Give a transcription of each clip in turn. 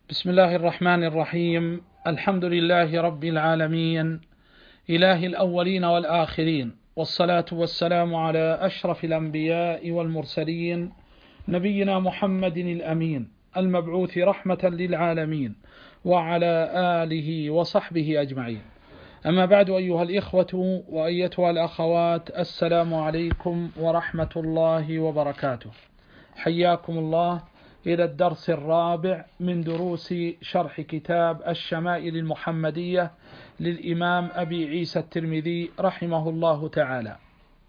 بسم الله الرحمن الرحيم. الحمد لله رب العالمين، إله الأولين والآخرين، والصلاة والسلام على أشرف الأنبياء والمرسلين، نبينا محمد الأمين المبعوث رحمة للعالمين، وعلى آله وصحبه أجمعين. أما بعد، أيها الإخوة وأيتها الأخوات، السلام عليكم ورحمة الله وبركاته. حياكم الله إلى الدرس الرابع من دروس شرح كتاب الشمائل المحمدية للإمام أبي عيسى الترمذي رحمه الله تعالى.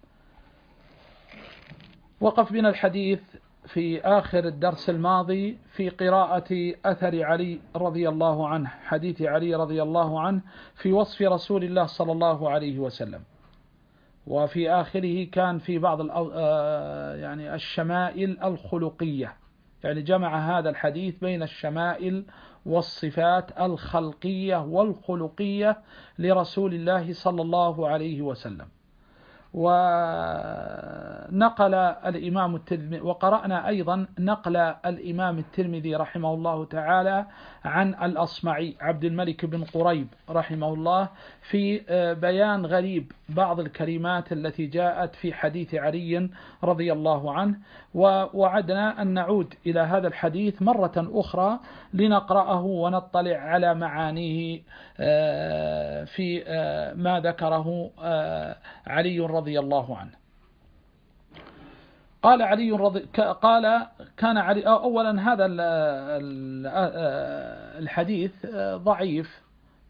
وقف بنا الحديث في آخر الدرس الماضي في قراءة أثر علي رضي الله عنه، حديث علي رضي الله عنه في وصف رسول الله صلى الله عليه وسلم. وفي آخره كان في بعض يعني الشمائل الخلقية، يعني جمع هذا الحديث بين الشمائل والصفات الخلقية والخلقية لرسول الله صلى الله عليه وسلم. ونقل الإمام الترمذي، وقرأنا أيضا نقل الإمام الترمذي رحمه الله تعالى عن الأصمعي عبد الملك بن قريب رحمه الله في بيان غريب بعض الكلمات التي جاءت في حديث علي رضي الله عنه. ووعدنا أن نعود إلى هذا الحديث مرة أخرى لنقرأه ونطلع على معانيه في ما ذكره علي رضي الله عنه. قال علي قال كان علي أولا هذا الحديث ضعيف،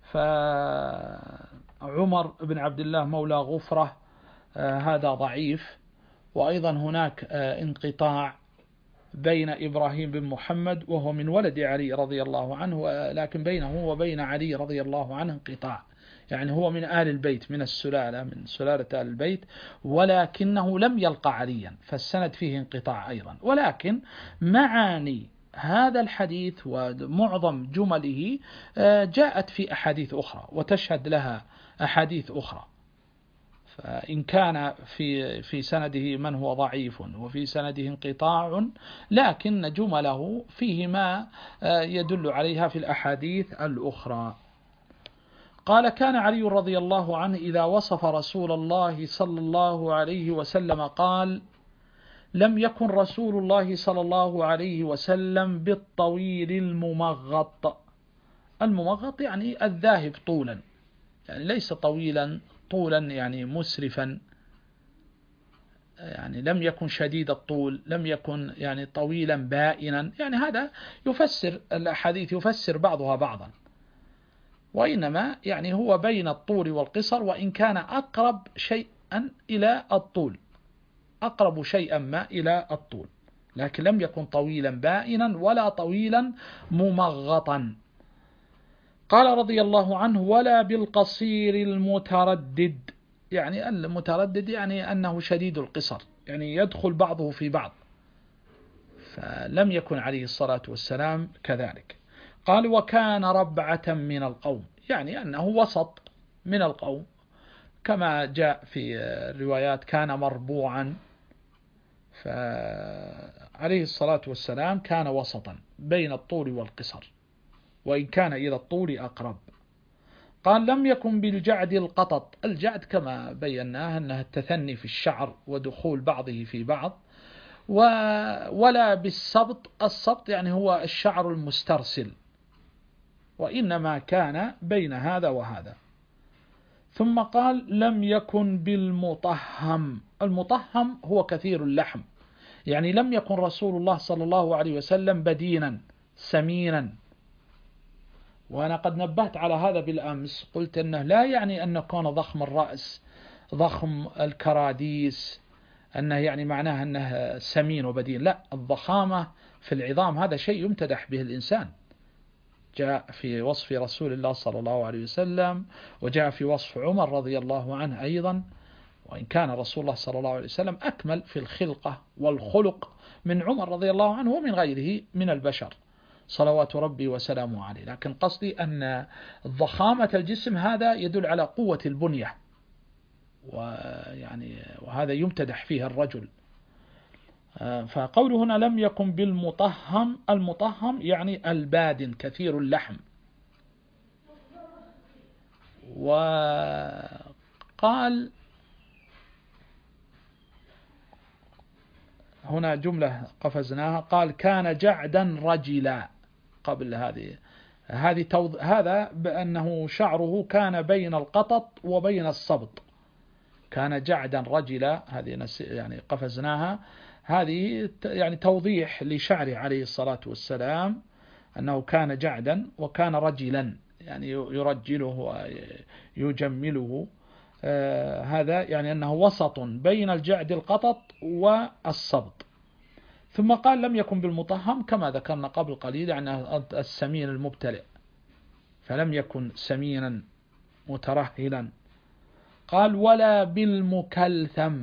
فعمر بن عبد الله مولى غفرة هذا ضعيف، وأيضا هناك انقطاع بين إبراهيم بن محمد وهو من ولد علي رضي الله عنه، لكن بينه وبين علي رضي الله عنه انقطاع، يعني هو من آل البيت، من السلالة، من سلالة آل البيت، ولكنه لم يلقى عليا، فالسند فيه انقطاع أيضا. ولكن معاني هذا الحديث ومعظم جمله جاءت في أحاديث أخرى وتشهد لها أحاديث أخرى. فإن كان في سنده من هو ضعيف وفي سنده انقطاع، لكن جمله فيه ما يدل عليها في الأحاديث الأخرى. قال: كان علي رضي الله عنه إذا وصف رسول الله صلى الله عليه وسلم قال: لم يكن رسول الله صلى الله عليه وسلم بالطويل الممغط. الممغط يعني الذاهب طولا، يعني ليس طويلا طولا يعني مسرفا، يعني لم يكن شديد الطول، لم يكن يعني طويلا بائنا، يعني هذا يفسر الأحاديث، يفسر بعضها بعضا، وإنما يعني هو بين الطول والقصر، وإن كان أقرب شيئا إلى الطول، أقرب شيئا ما إلى الطول، لكن لم يكن طويلا بائنا ولا طويلا ممغطا. قال رضي الله عنه: ولا بالقصير المتردد. يعني المتردد يعني أنه شديد القصر، يعني يدخل بعضه في بعض، فلم يكن عليه الصلاة والسلام كذلك. قال: وكان ربعة من القوم، يعني أنه وسط من القوم، كما جاء في الروايات كان مربوعا، فعليه الصلاة والسلام كان وسطا بين الطول والقصر، وإن كان إلى الطول أقرب. قال: لم يكن بالجعد القطط. الجعد كما بيناه أنها التثني في الشعر ودخول بعضه في بعض، ولا بالسبط. السبط يعني هو الشعر المسترسل، وإنما كان بين هذا وهذا. ثم قال: لم يكن بالمطهم. المطهم هو كثير اللحم، يعني لم يكن رسول الله صلى الله عليه وسلم بدينا سمينا. وأنا قد نبهت على هذا بالأمس، قلت أنه لا يعني أن كون ضخم الرأس ضخم الكراديس أنه يعني معناه أنه سمين وبدين، لا، الضخامة في العظام هذا شيء يمتدح به الإنسان، جاء في وصف رسول الله صلى الله عليه وسلم، وجاء في وصف عمر رضي الله عنه أيضا، وإن كان رسول الله صلى الله عليه وسلم أكمل في الخلقة والخلق من عمر رضي الله عنه ومن غيره من البشر صلوات ربي وسلامه عليه. لكن قصدي أن ضخامة الجسم هذا يدل على قوة البنية، وهذا يمتدح فيه الرجل. فقوله هنا لم يكن بالمطهم، المطهم يعني البادن كثير اللحم. وقال هنا جملة قفزناها، قال كان جعدا رجلا. قبل هذا بأنه شعره كان بين القطط وبين الصبط، كان جعدا رجلا، هذه يعني قفزناها. هذه يعني توضيح لشعره عليه الصلاة والسلام أنه كان جعدا وكان رجلا، يعني يرجله ويجمله. هذا يعني أنه وسط بين الجعد القطط والصبط. ثم قال لم يكن بالمطهم كما ذكرنا قبل قليل، يعني السمين المبتلع، فلم يكن سمينا مترهلا. قال ولا بالمكلثم.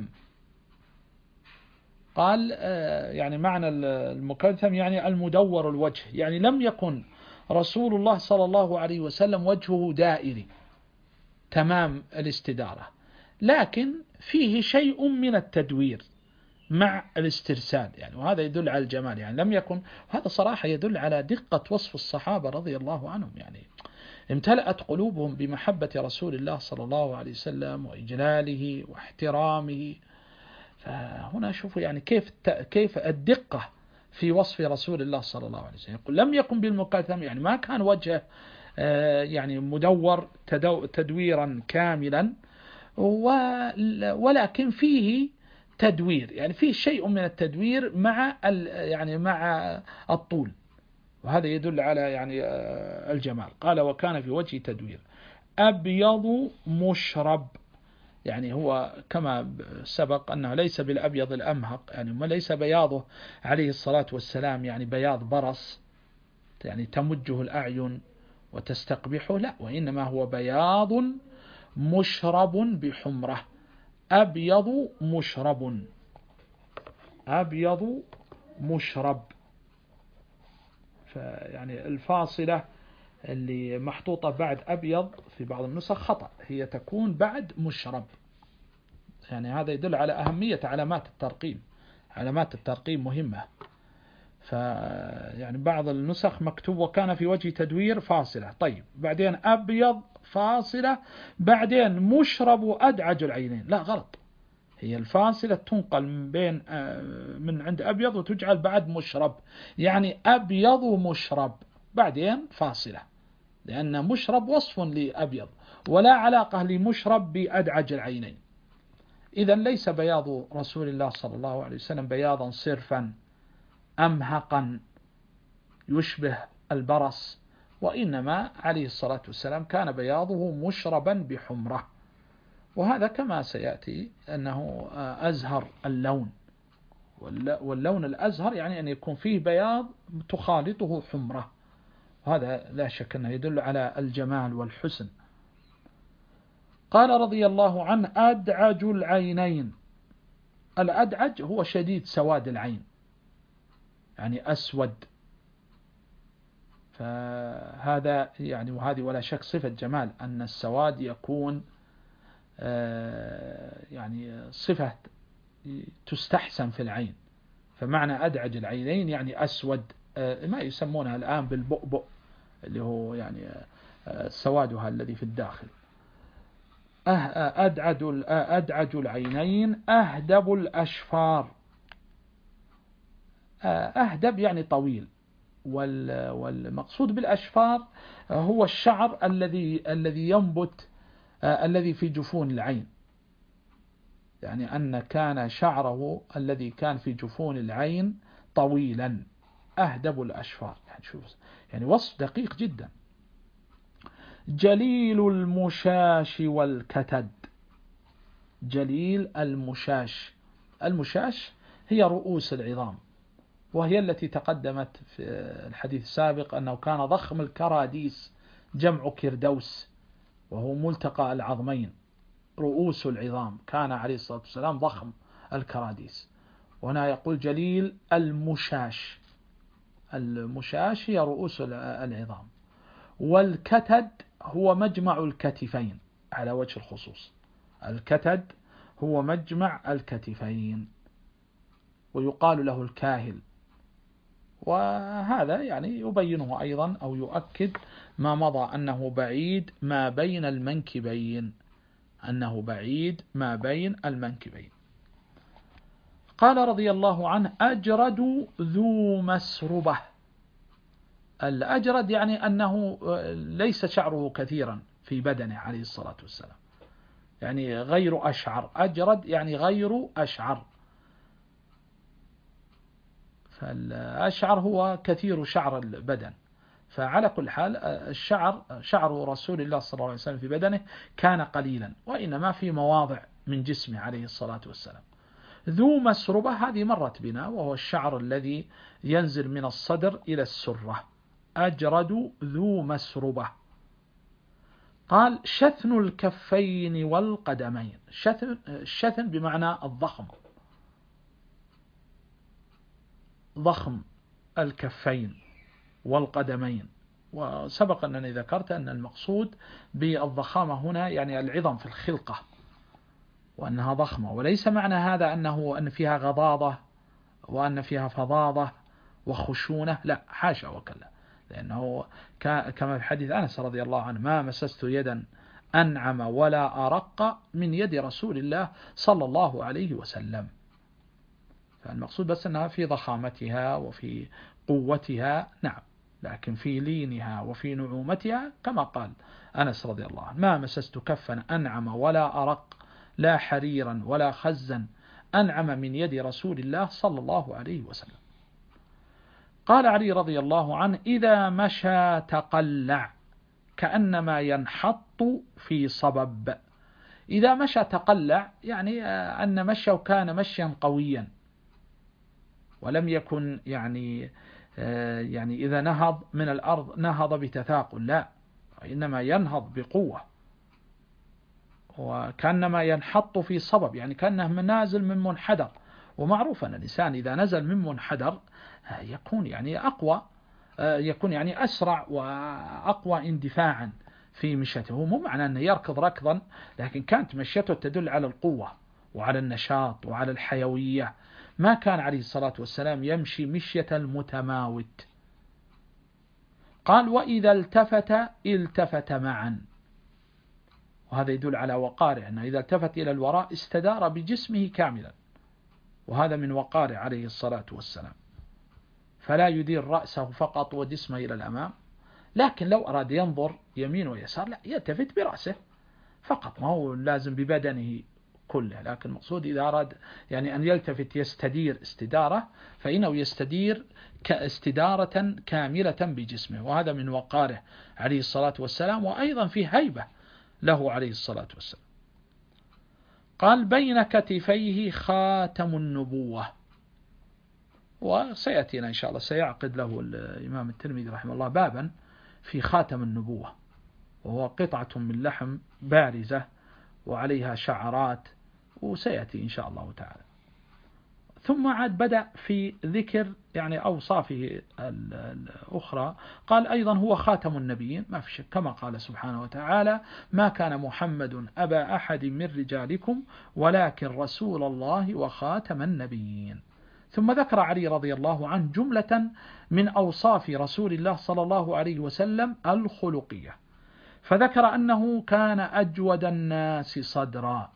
قال يعني معنى المكلثم يعني المدور الوجه، يعني لم يكن رسول الله صلى الله عليه وسلم وجهه دائري تمام الاستدارة، لكن فيه شيء من التدوير مع الاسترسال، يعني وهذا يدل على الجمال، يعني لم يكن. هذا صراحة يدل على دقة وصف الصحابة رضي الله عنهم، يعني امتلأت قلوبهم بمحبة رسول الله صلى الله عليه وسلم وإجلاله واحترامه. فهنا شوفوا يعني كيف الدقة في وصف رسول الله صلى الله عليه وسلم. يقول لم يكن بالمكلثم، يعني ما كان وجهه يعني مدور تدويرا كاملا، ولكن فيه تدوير، يعني فيه شيء من التدوير مع يعني مع الطول، وهذا يدل على يعني الجمال. قال وكان في وجه تدوير أبيض مشرب، يعني هو كما سبق أنه ليس بالأبيض الأمهق، يعني ما ليس بياضه عليه الصلاة والسلام يعني بياض برص يعني تمجه الأعين وتستقبحه، لا، وإنما هو بياض مشرب بحمرة، أبيض مشرب، أبيض مشرب. فيعني الفاصلة اللي محطوطة بعد أبيض في بعض النسخ خطأ، هي تكون بعد مشرب، يعني هذا يدل على أهمية علامات الترقيم، علامات الترقيم مهمة. يعني بعض النسخ مكتوب وكان في وجه تدوير فاصلة، طيب بعدين أبيض فاصلة، بعدين مشرب أدعج العينين، لا غلط، هي الفاصلة تنقل من بين من عند أبيض وتجعل بعد مشرب، يعني أبيض مشرب بعدين فاصلة، لأن مشرب وصف لأبيض ولا علاقة لمشرب بأدعج العينين. إذن ليس بياض رسول الله صلى الله عليه وسلم بياضا صرفا أمهقا يشبه البرص، وإنما عليه الصلاة والسلام كان بياضه مشربا بحمرة، وهذا كما سيأتي أنه أزهر اللون، واللون الأزهر يعني أن يكون فيه بياض تخالطه حمرة، وهذا لا شك أنه يدل على الجمال والحسن. قال رضي الله عنه أدعج العينين. الأدعج هو شديد سواد العين، يعني أسود، فهذا يعني وهذه ولا شك صفة جمال، أن السواد يكون يعني صفة تستحسن في العين، فمعنى أدعج العينين يعني أسود، ما يسمونها الآن بالبؤبؤ اللي هو يعني سوادها الذي في الداخل. أدعج العينين أهدب الأشفار. أهدب يعني طويل، والمقصود بالأشفار هو الشعر الذي ينبت الذي في جفون العين، يعني أن كان شعره الذي كان في جفون العين طويلا، أهدب الأشفار، يعني شوف يعني وصف دقيق جدا. جليل المشاش والكتد. جليل المشاش، المشاش هي رؤوس العظام، وهي التي تقدمت في الحديث السابق أنه كان ضخم الكراديس، جمع كردوس، وهو ملتقى العظمين، رؤوس العظام، كان عليه الصلاة والسلام ضخم الكراديس. وهنا يقول جليل المشاش، المشاش هي رؤوس العظام. والكتد هو مجمع الكتفين على وجه الخصوص، الكتد هو مجمع الكتفين. ويقال له الكاهل. وهذا يعني يبينه أيضا أو يؤكد ما مضى أنه بعيد ما بين المنكبين، أنه بعيد ما بين المنكبين. قال رضي الله عنه: أجرد ذو مسربة. الأجرد يعني أنه ليس شعره كثيرا في بدنه عليه الصلاة والسلام، يعني غير أشعر. أجرد يعني غير أشعر، فالأشعر هو كثير شعر البدن. فعلى كل حال شعر رسول الله صلى الله عليه وسلم في بدنه كان قليلا، وإنما في مواضع من جسمه عليه الصلاة والسلام. ذو مسربة هذه مرت بنا، وهو الشعر الذي ينزل من الصدر إلى السرة. أجرد ذو مسربة. قال: شثن الكفين والقدمين. الشثن بمعنى الضخم، ضخم الكفين والقدمين. وسبق أنني ذكرت أن المقصود بالضخامة هنا يعني العظم في الخلقة، وأنها ضخمة، وليس معنى هذا أن فيها غضاضة وأن فيها فظاظة وخشونة، لا، حاشا وكلا. لأنه كما في حديث أنس رضي الله عنه: ما مسست يدا أنعم ولا أرق من يد رسول الله صلى الله عليه وسلم. فالمقصود بس أنها في ضخامتها وفي قوتها، نعم، لكن في لينها وفي نعومتها كما قال أنس رضي الله عنه: ما مسست كفا أنعم ولا أرق، لا حريرا ولا خزا، أنعم من يد رسول الله صلى الله عليه وسلم. قال علي رضي الله عنه: إذا مشى تقلع كأنما ينحط في صبب. إذا مشى تقلع يعني أن مشيه كان مشيا قويا، ولم يكن يعني إذا نهض من الأرض نهض بتثاقل، لا، إنما ينهض بقوة، وكأنما ينحط في صبب، يعني كأنه نازل من منحدر. ومعروف أن الإنسان إذا نزل من منحدر يكون يعني أقوى، يكون يعني أسرع وأقوى اندفاعا في مشيته. مو معنى أنه يركض ركضا، لكن كانت مشيته تدل على القوة وعلى النشاط وعلى الحيوية. ما كان عليه الصلاة والسلام يمشي مشية المتماوت. قال: وإذا التفت معا. وهذا يدل على وقاره، أنه إذا التفت إلى الوراء استدار بجسمه كاملا، وهذا من وقاره عليه الصلاة والسلام. فلا يدير رأسه فقط وجسمه إلى الأمام، لكن لو أراد ينظر يمين ويسار لا، يلتفت برأسه فقط، ما هو لازم ببدنه كله. لكن المقصود إذا أراد يعني أن يلتفت يستدير استدارة، فإنه يستدير كاستدارة كاملة بجسمه، وهذا من وقاره عليه الصلاة والسلام، وأيضا فيه هيبة له عليه الصلاة والسلام. قال: بين كتفيه خاتم النبوة. وسيأتينا إن شاء الله، سيعقد له الإمام الترمذي رحمه الله بابا في خاتم النبوة، وهو قطعة من لحم بارزة وعليها شعرات، وسيأتي إن شاء الله تعالى. ثم عاد بدأ في ذكر يعني أوصافه الأخرى. قال: أيضا هو خاتم النبيين، ما في شك، كما قال سبحانه وتعالى: ما كان محمد أبا أحد من رجالكم ولكن رسول الله وخاتم النبيين. ثم ذكر علي رضي الله عنه جملة من أوصاف رسول الله صلى الله عليه وسلم الخلقية، فذكر أنه كان أجود الناس صدرا،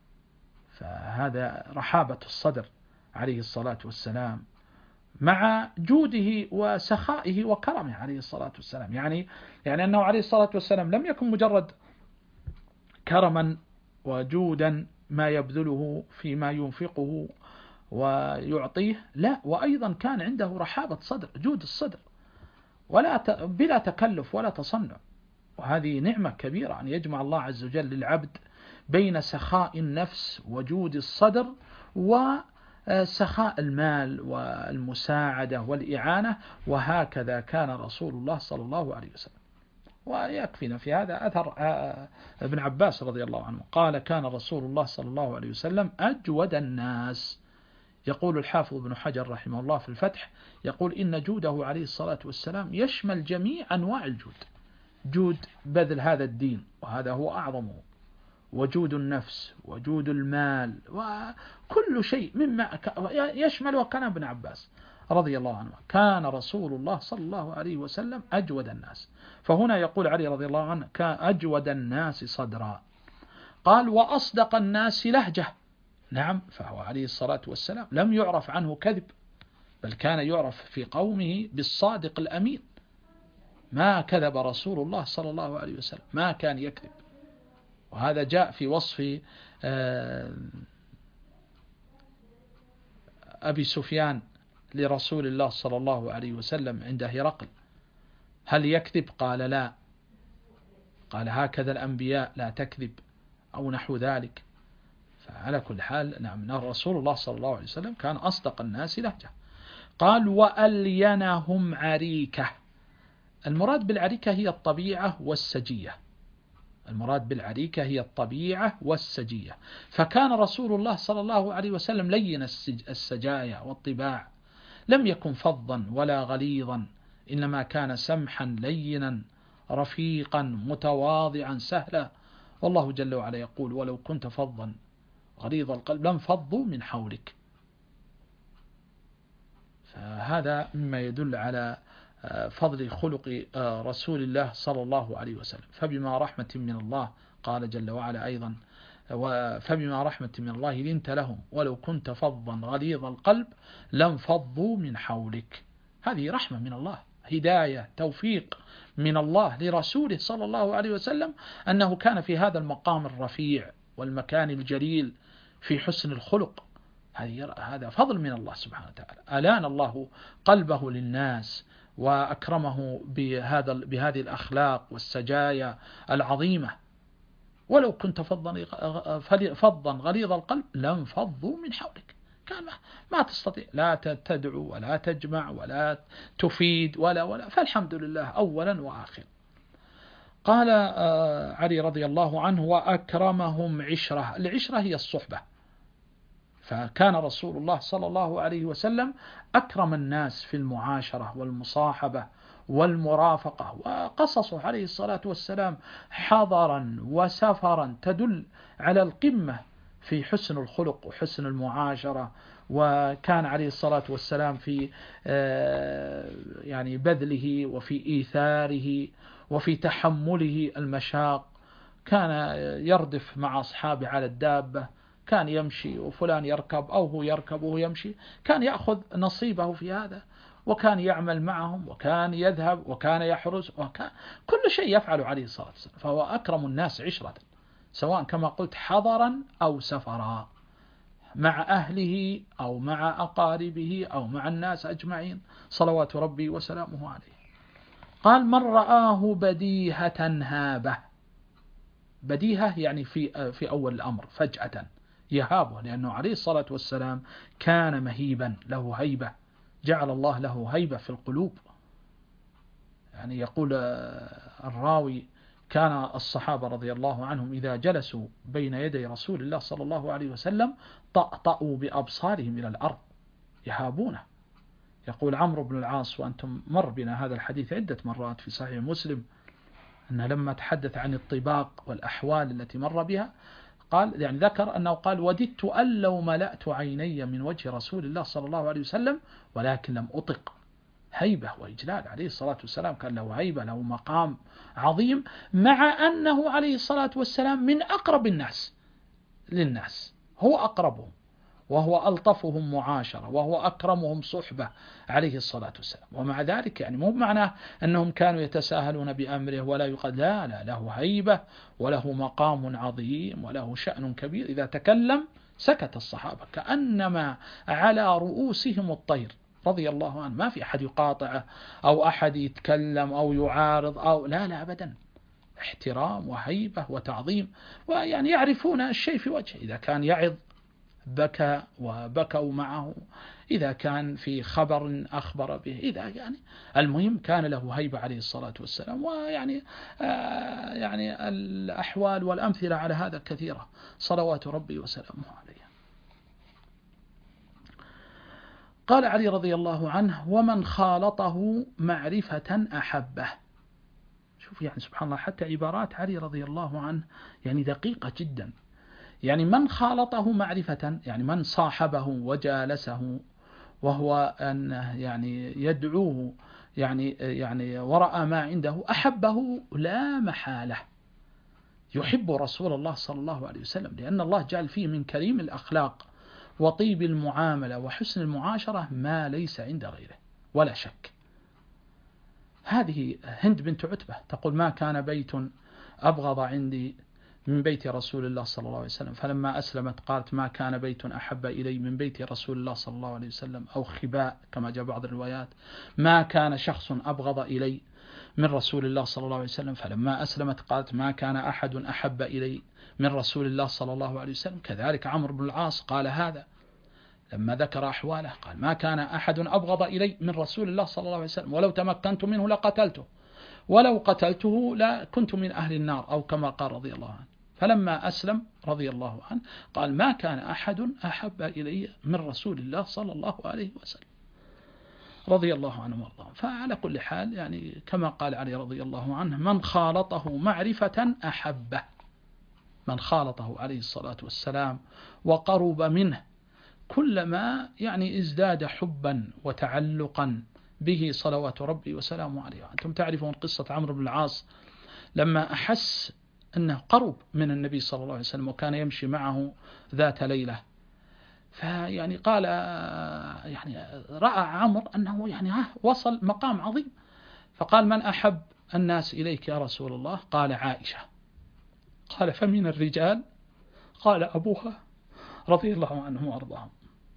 فهذا رحابة الصدر عليه الصلاة والسلام، مع جوده وسخائه وكرمه عليه الصلاة والسلام. يعني أنه عليه الصلاة والسلام لم يكن مجرد كرما وجودا ما يبذله فيما ينفقه ويعطيه، لا، وأيضا كان عنده رحابة صدر، جود الصدر، بلا تكلف ولا تصنع. وهذه نعمة كبيرة أن يجمع الله عز وجل للعبد بين سخاء النفس وجود الصدر وسخاء المال والمساعدة والإعانة. وهكذا كان رسول الله صلى الله عليه وسلم. ويكفينا في هذا أثر ابن عباس رضي الله عنه قال: كان رسول الله صلى الله عليه وسلم أجود الناس. يقول الحافظ ابن حجر رحمه الله في الفتح، يقول: إن جوده عليه الصلاة والسلام يشمل جميع أنواع الجود، جود بذل هذا الدين وهذا هو أعظمه، وجود النفس وجود المال وكل شيء مما يشمل. وكان ابن عباس رضي الله عنه كان رسول الله صلى الله عليه وسلم أجود الناس. فهنا يقول علي رضي الله عنه كان أجود الناس صدرا. قال وأصدق الناس لهجة. نعم، فهو عليه الصلاة والسلام لم يعرف عنه كذب، بل كان يعرف في قومه بالصادق الأمين. ما كذب رسول الله صلى الله عليه وسلم، ما كان يكذب. وهذا جاء في وصف أبي سفيان لرسول الله صلى الله عليه وسلم عند هرقل: هل يكذب؟ قال لا. قال هكذا الأنبياء لا تكذب، أو نحو ذلك. فعلى كل حال نعم، رسول الله صلى الله عليه وسلم كان أصدق الناس لهجة. قال وألينهم عريكة. المراد بالعريكة هي الطبيعة والسجية. المراد بالعريكة هي الطبيعة والسجية. فكان رسول الله صلى الله عليه وسلم لين السجايا والطباع، لم يكن فظا ولا غليظا، إنما كان سمحا لينا رفيقا متواضعا سهلا. والله جل وعلا يقول: ولو كنت فظا غليظ القلب لانفضوا من حولك. فهذا مما يدل على فضل خلق رسول الله صلى الله عليه وسلم. فبما رحمة من الله، قال جل وعلا أيضا: فبما رحمة من الله لنت لهم ولو كنت فظا غليظ القلب لانفضوا من حولك. هذه رحمة من الله، هداية، توفيق من الله لرسوله صلى الله عليه وسلم، أنه كان في هذا المقام الرفيع والمكان الجليل في حسن الخلق. هذا فضل من الله سبحانه وتعالى. ألان الله قلبه للناس وأكرمه بهذه الأخلاق والسجايا العظيمة. ولو كنت فظا غليظ القلب لانفضوا من حولك. كان ما تستطيع لا تدعو ولا تجمع ولا تفيد ولا فالحمد لله أولا وآخرا. قال علي رضي الله عنه: وأكرمهم عشرة. العشرة هي الصحبة. فكان رسول الله صلى الله عليه وسلم أكرم الناس في المعاشرة والمصاحبة والمرافقة. وقصصه عليه الصلاة والسلام حضرا وسفرا تدل على القمة في حسن الخلق وحسن المعاشرة. وكان عليه الصلاة والسلام في يعني بذله وفي إيثاره وفي تحمله المشاق. كان يردف مع أصحابه على الدابة، كان يمشي وفلان يركب أو هو يركب وهو يمشي، كان يأخذ نصيبه في هذا، وكان يعمل معهم، وكان يذهب، وكان يحرس، كل شيء يفعل عليه الصلاة والسلام. فهو أكرم الناس عشرة، سواء كما قلت حضرا أو سفرا، مع أهله أو مع أقاربه أو مع الناس أجمعين، صلوات ربي وسلامه عليه. قال: من رآه بديهة هابه. بديهة يعني في أول الأمر فجأة يهابه، لأنه عليه الصلاة والسلام كان مهيبا له هيبة، جعل الله له هيبة في القلوب. يعني يقول الراوي: كان الصحابة رضي الله عنهم إذا جلسوا بين يدي رسول الله صلى الله عليه وسلم طأطأوا بأبصارهم إلى الأرض يهابونه. يقول عمرو بن العاص، وأنتم مر بنا هذا الحديث عدة مرات في صحيح مسلم، أنه لما تحدث عن الطباق والأحوال التي مر بها قال، يعني ذكر أنه قال: وددت أن لو ملأت عيني من وجه رسول الله صلى الله عليه وسلم ولكن لم أطق. هيبة وإجلال عليه الصلاة والسلام، كان له هيبة، له مقام عظيم، مع أنه عليه الصلاة والسلام من أقرب الناس للناس، هو أقربهم وهو ألطفهم معاشرة وهو أكرمهم صحبة عليه الصلاة والسلام. ومع ذلك يعني مو معناه أنهم كانوا يتساهلون بأمره ولا يقال، لا له هيبة وله مقام عظيم وله شأن كبير. إذا تكلم سكت الصحابة كأنما على رؤوسهم الطير رضي الله عنه، ما في أحد يقاطعه أو أحد يتكلم أو يعارض أو لا أبدا. احترام وهيبة وتعظيم، ويعني يعرفون الشيء في وجهه. إذا كان يعظ بكى وبكوا معه، إذا كان في خبر أخبر به، إذا يعني المهم كان له هيبة عليه الصلاة والسلام. ويعني يعني الأحوال والأمثلة على هذا كثيرة، صلوات ربي وسلامه عليه. قال علي رضي الله عنه: ومن خالطه معرفة أحبه. شوف يعني سبحان الله، حتى عبارات علي رضي الله عنه يعني دقيقة جدا. يعني من خالطه معرفة، يعني من صاحبه وجالسه وهو أن يعني يدعوه يعني ورأى ما عنده أحبه لا محالة. يحب رسول الله صلى الله عليه وسلم، لأن الله جعل فيه من كريم الأخلاق وطيب المعاملة وحسن المعاشرة ما ليس عند غيره ولا شك. هذه هند بنت عتبة تقول: ما كان بيت أبغض عندي من بيت رسول الله صلى الله عليه وسلم، فلما أسلمت قالت: ما كان بيت أحب إلي من بيت رسول الله صلى الله عليه وسلم. أو خباء كما جاء بعض الروايات: ما كان شخص أبغض إلي من رسول الله صلى الله عليه وسلم، فلما أسلمت قالت: ما كان أحد أحب إلي من رسول الله صلى الله عليه وسلم. كذلك عمرو بن العاص قال هذا لما ذكر أحواله، قال: ما كان أحد أبغض إلي من رسول الله صلى الله عليه وسلم، ولو تمكنت منه لقتلته، ولو قتلته لكنت من أهل النار، أو كما قال رضي الله عنه. فلما أسلم رضي الله عنه قال: ما كان أحد أحب إلي من رسول الله صلى الله عليه وسلم، رضي الله عنه وارضاه. فعلى كل حال يعني كما قال علي رضي الله عنه: من خالطه معرفة أحبه. من خالطه عليه الصلاة والسلام وقرب منه كلما يعني ازداد حبا وتعلقا به صلوات ربي وسلامه عليه. أنتم تعرفون قصة عمرو بن العاص لما أحس أنه قرب من النبي صلى الله عليه وسلم وكان يمشي معه ذات ليلة، فيعني قال يعني رأى عمرو أنه يعني وصل مقام عظيم، فقال: من أحب الناس إليك يا رسول الله؟ قال: عائشة. قال: فمن الرجال؟ قال: أبوها، رضي الله عنهم وأرضاهم.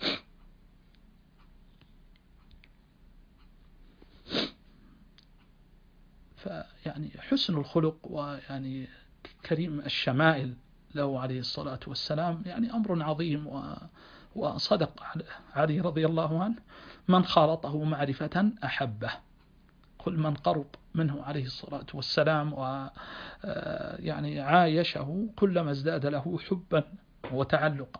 فيعني حسن الخلق ويعني كريم الشمائل له عليه الصلاة والسلام يعني أمر عظيم. وصدق علي رضي الله عنه: من خالطه معرفة أحبه. كل من قرب منه عليه الصلاة والسلام ويعني عايشه كلما ازداد له حبا وتعلقا.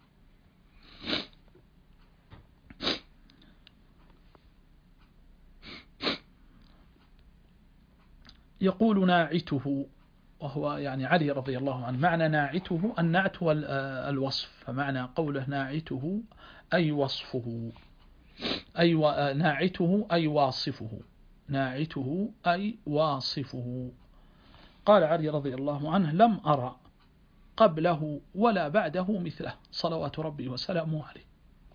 يقول: ناعته، وهو يعني علي رضي الله عنه. معنى ناعته النعت والوصف، فمعنى قوله ناعته أي وصفه، أي ناعته أي واصفه، ناعته أي واصفه. قال علي رضي الله عنه: لم أرى قبله ولا بعده مثله، صلوات ربي وسلامه عليه.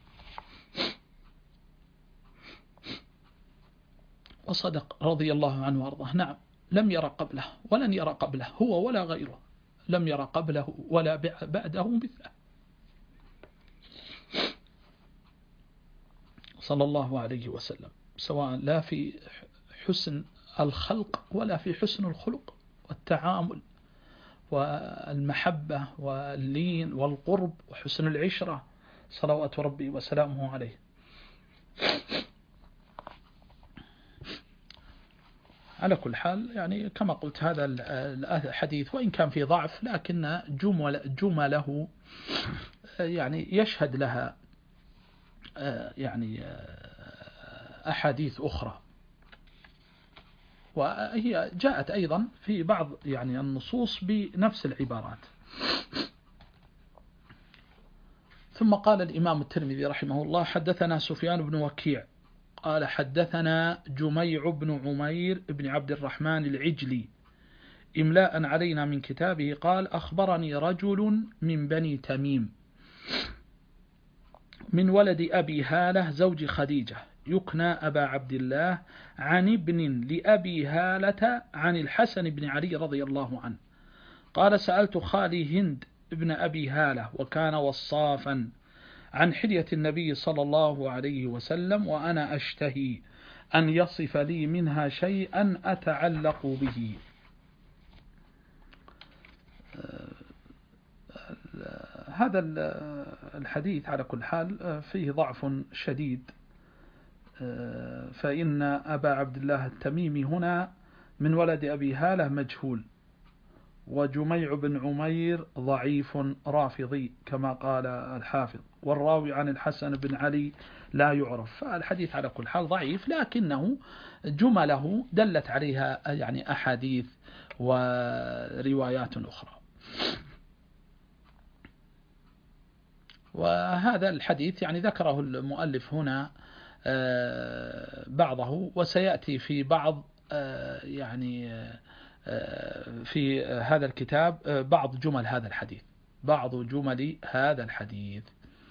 وصدق رضي الله عنه وارضاه. نعم، لم يرى قبله ولن يرى قبله هو ولا غيره، لم يرى قبله ولا بعده مثله، صلى الله عليه وسلم، سواء لا في حسن الخلق ولا في حسن الخلق والتعامل والمحبة واللين والقرب وحسن العشرة، صلوات ربي وسلامه عليه. على كل حال يعني كما قلت هذا الحديث وإن كان في ضعف لكن جمله يعني يشهد لها يعني أحاديث أخرى، وهي جاءت أيضا في بعض يعني النصوص بنفس العبارات. ثم قال الإمام الترمذي رحمه الله: حدثنا سفيان بن وكيع قال حدثنا جميع بن عمير بن عبد الرحمن العجلي إملاء علينا من كتابه قال: أخبرني رجل من بني تميم من ولد أبي هالة زوج خديجة يكنى أبا عبد الله، عن ابن لأبي هالة عن الحسن بن علي رضي الله عنه قال: سألت خالي هند ابن أبي هالة وكان وصافا عن حلية النبي صلى الله عليه وسلم وأنا أشتهي أن يصف لي منها شيئا أتعلق به. هذا الحديث على كل حال فيه ضعف شديد، فإن أبا عبد الله التميمي هنا من ولد أبي هالة مجهول، وجميع بن عمير ضعيف رافضي كما قال الحافظ، والراوي عن الحسن بن علي لا يعرف. فالحديث على كل حال ضعيف، لكنه جمله دلت عليها يعني أحاديث وروايات أخرى. وهذا الحديث يعني ذكره المؤلف هنا بعضه، وسيأتي في بعض يعني في هذا الكتاب بعض جمل هذا الحديث، بعض جمل هذا الحديث.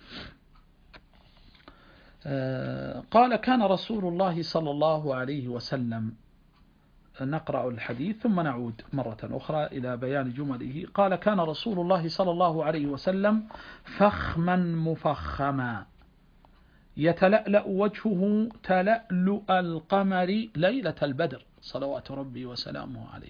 قال كان رسول الله صلى الله عليه وسلم، نقرأ الحديث ثم نعود مرة أخرى إلى بيان جمله. قال كان رسول الله صلى الله عليه وسلم فخما مفخما يتلألأ وجهه تلألؤ القمر ليلة البدر صلوات ربي وسلامه عليه،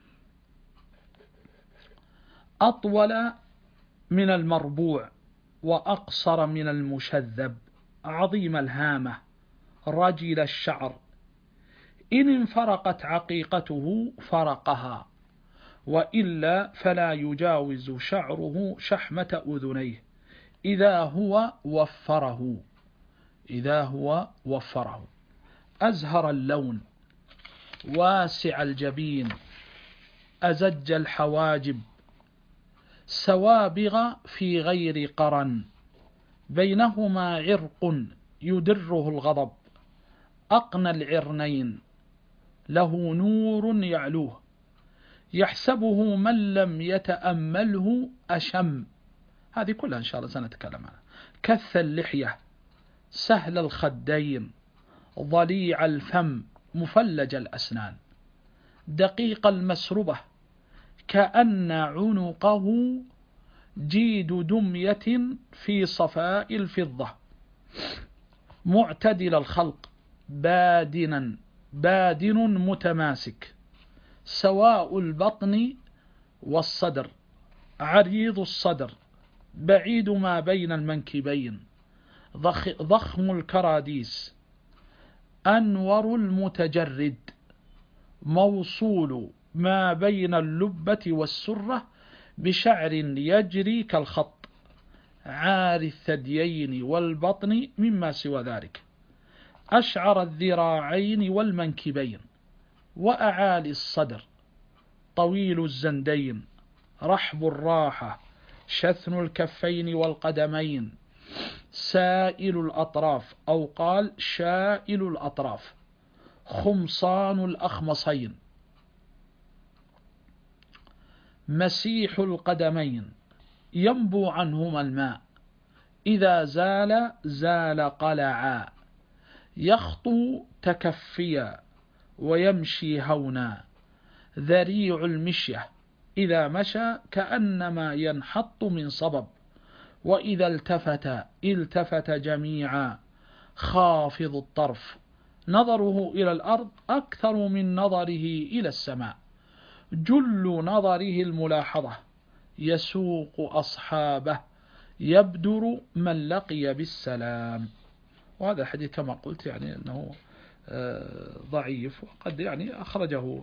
أطول من المربوع وأقصر من المشذب، عظيم الهامة رجل الشعر، إن انفرقت عقيقته فرقها، وإلا فلا يجاوز شعره شحمة أذنيه إذا هو وفره، أزهر اللون واسع الجبين أزج الحواجب، سوابغ في غير قرن، بينهما عرق يدره الغضب، أقنى العرنين له نور يعلوه، يحسبه من لم يتأمله أشم. هذه كلها إن شاء الله سنتكلم عنها. كث اللحية سهل الخدين ضليع الفم مفلج الأسنان، دقيق المسربة كأن عنقه جيد دمية في صفاء الفضة، معتدل الخلق بادن متماسك، سواء البطن والصدر، عريض الصدر بعيد ما بين المنكبين، ضخم الكراديس، أنور المتجرد، موصول ما بين اللبة والسرة بشعر يجري كالخط، عار الثديين والبطن مما سوى ذلك، أشعر الذراعين والمنكبين، وأعالي الصدر، طويل الزندين، رحب الراحة، شثن الكفين والقدمين، سائل الأطراف أو قال شائل الأطراف، خمصان الأخمصين، مسيح القدمين، ينبو عنهما الماء، إذا زال قلعا، يخطو تكفيا ويمشي هونا، ذريع المشية، إذا مشى كأنما ينحط من صبب، وإذا التفت جميعا، خافض الطرف، نظره إلى الأرض أكثر من نظره إلى السماء، جل نظره الملاحظة، يسوق أصحابه، يبدر من لقي بالسلام. وهذا الحديث كما قلت يعني أنه ضعيف، وقد يعني أخرجه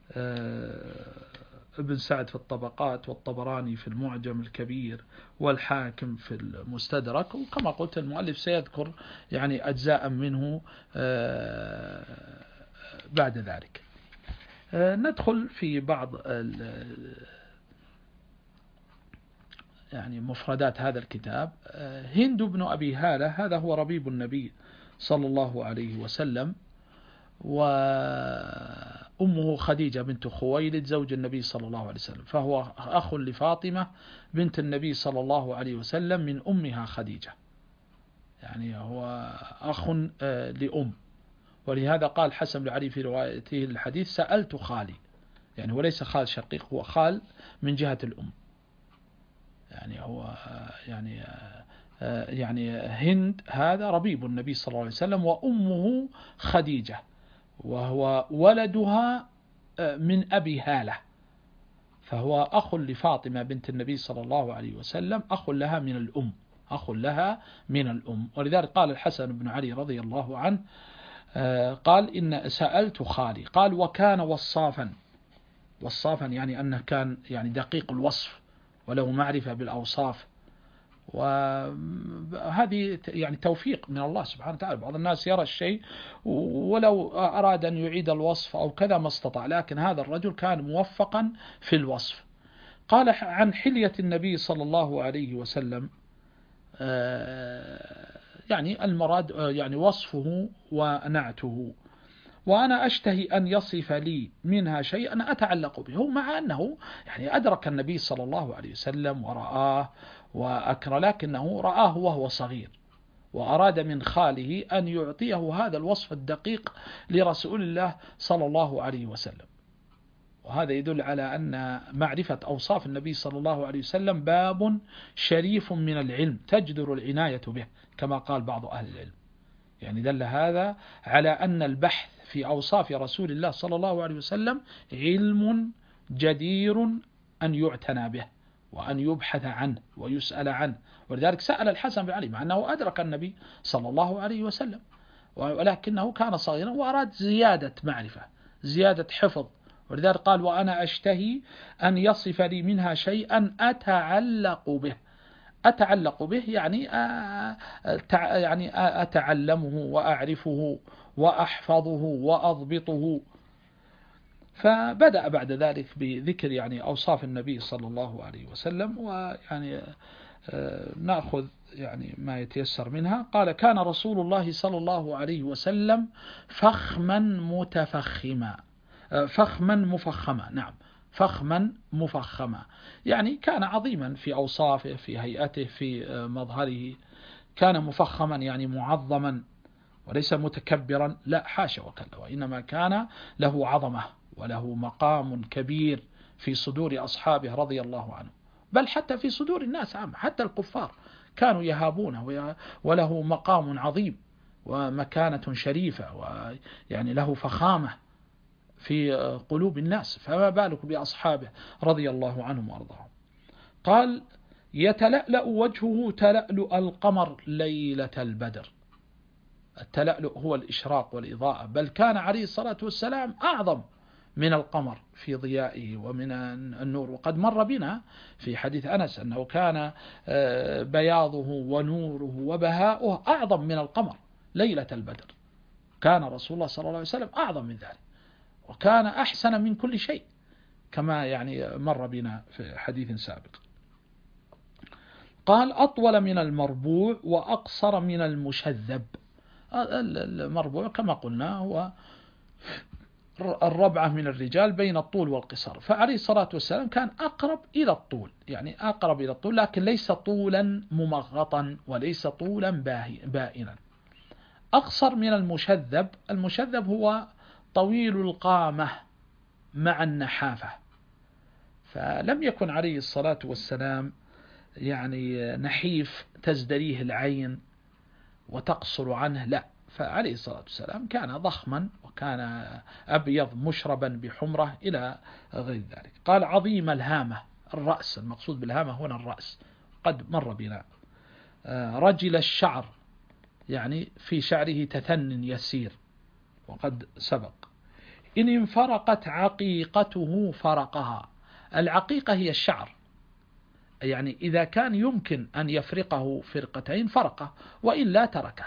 ابن سعد في الطبقات، والطبراني في المعجم الكبير، والحاكم في المستدرك، وكما قلت المؤلف سيذكر يعني أجزاء منه بعد ذلك. ندخل في بعض يعني مفردات هذا الكتاب. هند بن أبي هالة هذا هو ربيب النبي صلى الله عليه وسلم، وأمه خديجة بنت خويلد زوج النبي صلى الله عليه وسلم، فهو أخ لفاطمة بنت النبي صلى الله عليه وسلم من أمها خديجة، يعني هو أخ لأم. ولهذا قال حسن بن علي في روايته الحديث سألت خالي، يعني هو ليس خال شقيق، هو خال من جهة الأم، يعني هو يعني هند هذا ربيب النبي صلى الله عليه وسلم، وأمه خديجة، وهو ولدها من أبي هالة، فهو أخ لفاطمة بنت النبي صلى الله عليه وسلم، أخ لها من الأم. ولذلك قال الحسن بن علي رضي الله عنه قال إن سألت خالي، قال وكان وصافا، وصافا يعني أنه كان يعني دقيق الوصف وله معرفة بالأوصاف. وهذه يعني توفيق من الله سبحانه وتعالى. بعض الناس يرى الشيء ولو أراد أن يعيد الوصف أو كذا ما استطاع، لكن هذا الرجل كان موفقا في الوصف. قال عن حلية النبي صلى الله عليه وسلم، يعني المراد يعني وصفه ونعته. وأنا أشتهي أن يصف لي منها شيئا أتعلق به، مع أنه يعني أدرك النبي صلى الله عليه وسلم ورآه وأكرم، لكنه رآه وهو صغير، وأراد من خاله أن يعطيه هذا الوصف الدقيق لرسول الله صلى الله عليه وسلم. وهذا يدل على أن معرفة أوصاف النبي صلى الله عليه وسلم باب شريف من العلم تجدر العناية به، كما قال بعض أهل العلم. يعني دل هذا على أن البحث في أوصاف رسول الله صلى الله عليه وسلم علم جدير أن يعتنى به وأن يبحث عنه ويسأل عنه. ولذلك سأل الحسن بن علي مع أنه أدرك النبي صلى الله عليه وسلم، ولكنه كان صغيرا وأراد زيادة معرفة زيادة حفظ. ولذلك قال وأنا أشتهي أن يصف لي منها شيئا أتعلق به. أتعلق به يعني أتعلمه وأعرفه وأحفظه وأضبطه. فبدأ بعد ذلك بذكر يعني أوصاف النبي صلى الله عليه وسلم، ويعني نأخذ يعني ما يتيسر منها. قال كان رسول الله صلى الله عليه وسلم فخما متفخما، فخما مفخما، نعم فخما مفخما، يعني كان عظيما في أوصافه في هيئته في مظهره. كان مفخما يعني معظما وليس متكبرا، لا حاشا وكلا، وإنما كان له عظمة وله مقام كبير في صدور أصحابه رضي الله عنه، بل حتى في صدور الناس عامة، حتى الكفار كانوا يهابونه، وله مقام عظيم ومكانة شريفة، ويعني له فخامة في قلوب الناس، فما بالك بأصحابه رضي الله عنهم وأرضاهم. قال يتلألأ وجهه تلألؤ القمر ليلة البدر. التلألؤ هو الإشراق والإضاءة، بل كان عليه الصلاة والسلام أعظم من القمر في ضيائه ومن النور. وقد مر بنا في حديث أنس أنه كان بياضه ونوره وبهاؤه أعظم من القمر ليلة البدر. كان رسول الله صلى الله عليه وسلم أعظم من ذلك، وكان أحسن من كل شيء كما يعني مر بنا في حديث سابق. قال أطول من المربوع وأقصر من المشذب. المربوع كما قلنا هو الربعة من الرجال بين الطول والقصر، فعليه الصلاة والسلام كان أقرب إلى الطول، يعني أقرب إلى الطول، لكن ليس طولا ممغطا وليس طولا بائنا. أقصر من المشذب. المشذب هو طويل القامة مع النحافة، فلم يكن عليه الصلاة والسلام يعني نحيف تزدريه العين وتقصر عنه، لا، فعليه الصلاة والسلام كان ضخما وكان أبيض مشربا بحمرة إلى غير ذلك. قال عظيم الهامة، الرأس، المقصود بالهامة هنا الرأس، قد مر بنا. رجل الشعر، يعني في شعره تثن يسير وقد سبق. إن انفرقت عقيقته فرقها. العقيقة هي الشعر، يعني إذا كان يمكن أن يفرقه فرقتين فرقه، وإلا تركه.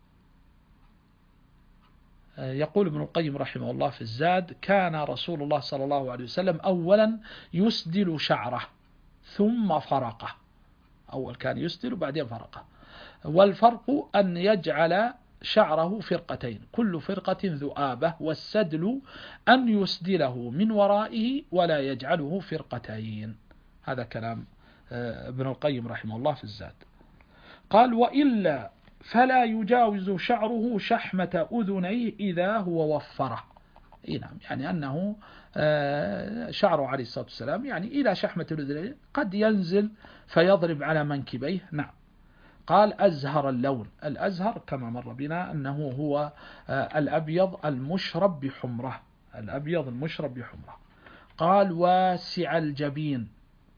يقول ابن القيم رحمه الله في الزاد كان رسول الله صلى الله عليه وسلم أولا يسدل شعره ثم فرقه. أول كان يسدل وبعدين فرقه. والفرق أن يجعل شعره فرقتين كل فرقة ذؤابة، والسدل أن يسدله من ورائه ولا يجعله فرقتين. هذا كلام ابن القيم رحمه الله في الزاد. قال وإلا فلا يجاوز شعره شحمة أذنيه إذا هو وفره. نعم، يعني أنه شعره عليه الصلاة والسلام يعني إلى شحمة الأذنين، قد ينزل فيضرب على منكبيه. نعم. قال أزهر اللون. الأزهر كما مر بنا أنه هو الأبيض المشرب بحمرة، الأبيض المشرب بحمرة. قال واسع الجبين،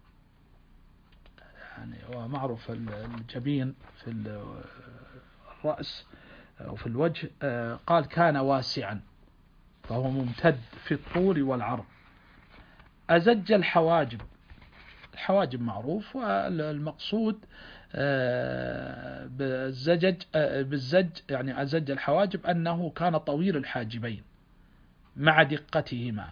يعني هو معروف الجبين في الرأس وفي الوجه. قال كان واسعا، فهو ممتد في الطول والعرض. أزج الحواجب. الحواجب معروف، والمقصود بالزج يعني أزج الحواجب أنه كان طويل الحاجبين مع دقتهما،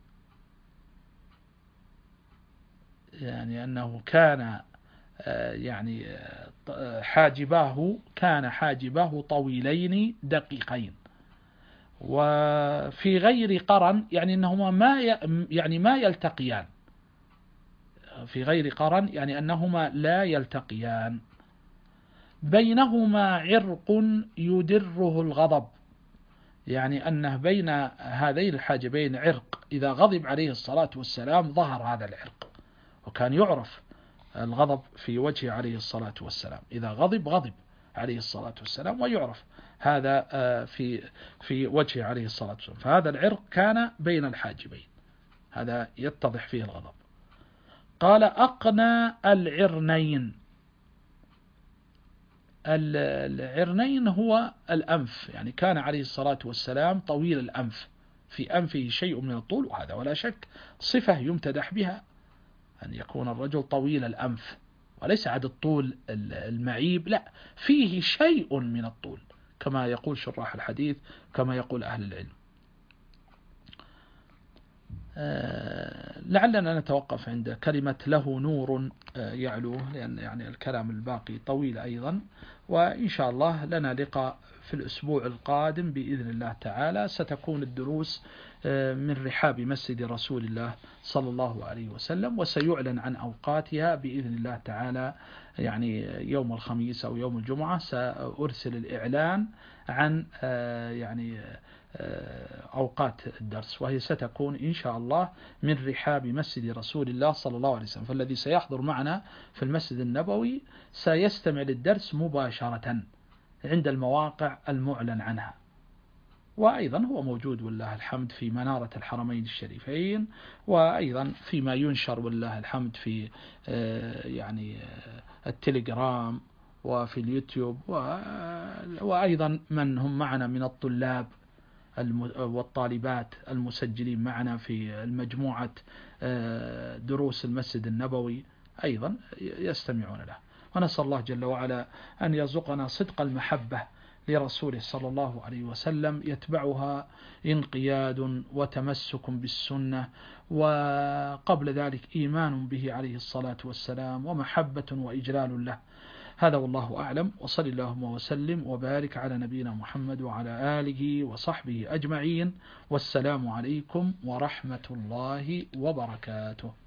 يعني أنه كان يعني حاجباه طويلين دقيقين. وفي غير قرن يعني أنهما ما يلتقيان، في غير قرن يعني أنهما لا يلتقيان. بينهما عرق يدره الغضب، يعني أنه بين هذين الحاجبين عرق، إذا غضب عليه الصلاة والسلام ظهر هذا العرق، وكان يعرف الغضب في وجهه عليه الصلاة والسلام، إذا غضب عليه الصلاة والسلام ويعرف هذا في وجهه عليه الصلاة والسلام، فهذا العرق كان بين الحاجبين، هذا يتضح فيه الغضب. قال أقنى العرنين. العرنين هو الأنف، يعني كان عليه الصلاة والسلام طويل الأنف، في أنفه شيء من الطول، وهذا ولا شك صفة يمتدح بها، أن يكون الرجل طويل الأنف، وليس عد الطول المعيب، لا، فيه شيء من الطول كما يقول شراح الحديث، كما يقول أهل العلم. لعلنا نتوقف عند كلمة له نور يعلوه، لأن يعني الكلام الباقي طويل أيضا، وإن شاء الله لنا لقاء في الأسبوع القادم بإذن الله تعالى، ستكون الدروس من رحاب مسجد رسول الله صلى الله عليه وسلم، وسيعلن عن أوقاتها بإذن الله تعالى، يعني يوم الخميس أو يوم الجمعة سأرسل الإعلان عن يعني أوقات الدرس، وهي ستكون إن شاء الله من رحاب مسجد رسول الله صلى الله عليه وسلم، فالذي سيحضر معنا في المسجد النبوي سيستمع للدرس مباشرة عند المواقع المعلن عنها، وأيضا هو موجود والله الحمد في منارة الحرمين الشريفين، وأيضا فيما ينشر والله الحمد في يعني التليجرام وفي اليوتيوب، وأيضا من هم معنا من الطلاب والطالبات المسجلين معنا في المجموعة دروس المسجد النبوي أيضا يستمعون له. ونسأل الله جل وعلا أن يرزقنا صدق المحبة لرسوله صلى الله عليه وسلم، يتبعها انقياد وتمسك بالسنة، وقبل ذلك إيمان به عليه الصلاة والسلام، ومحبة وإجلال له. هذا والله أعلم، وصل اللهم وسلم وبارك على نبينا محمد وعلى آله وصحبه أجمعين، والسلام عليكم ورحمة الله وبركاته.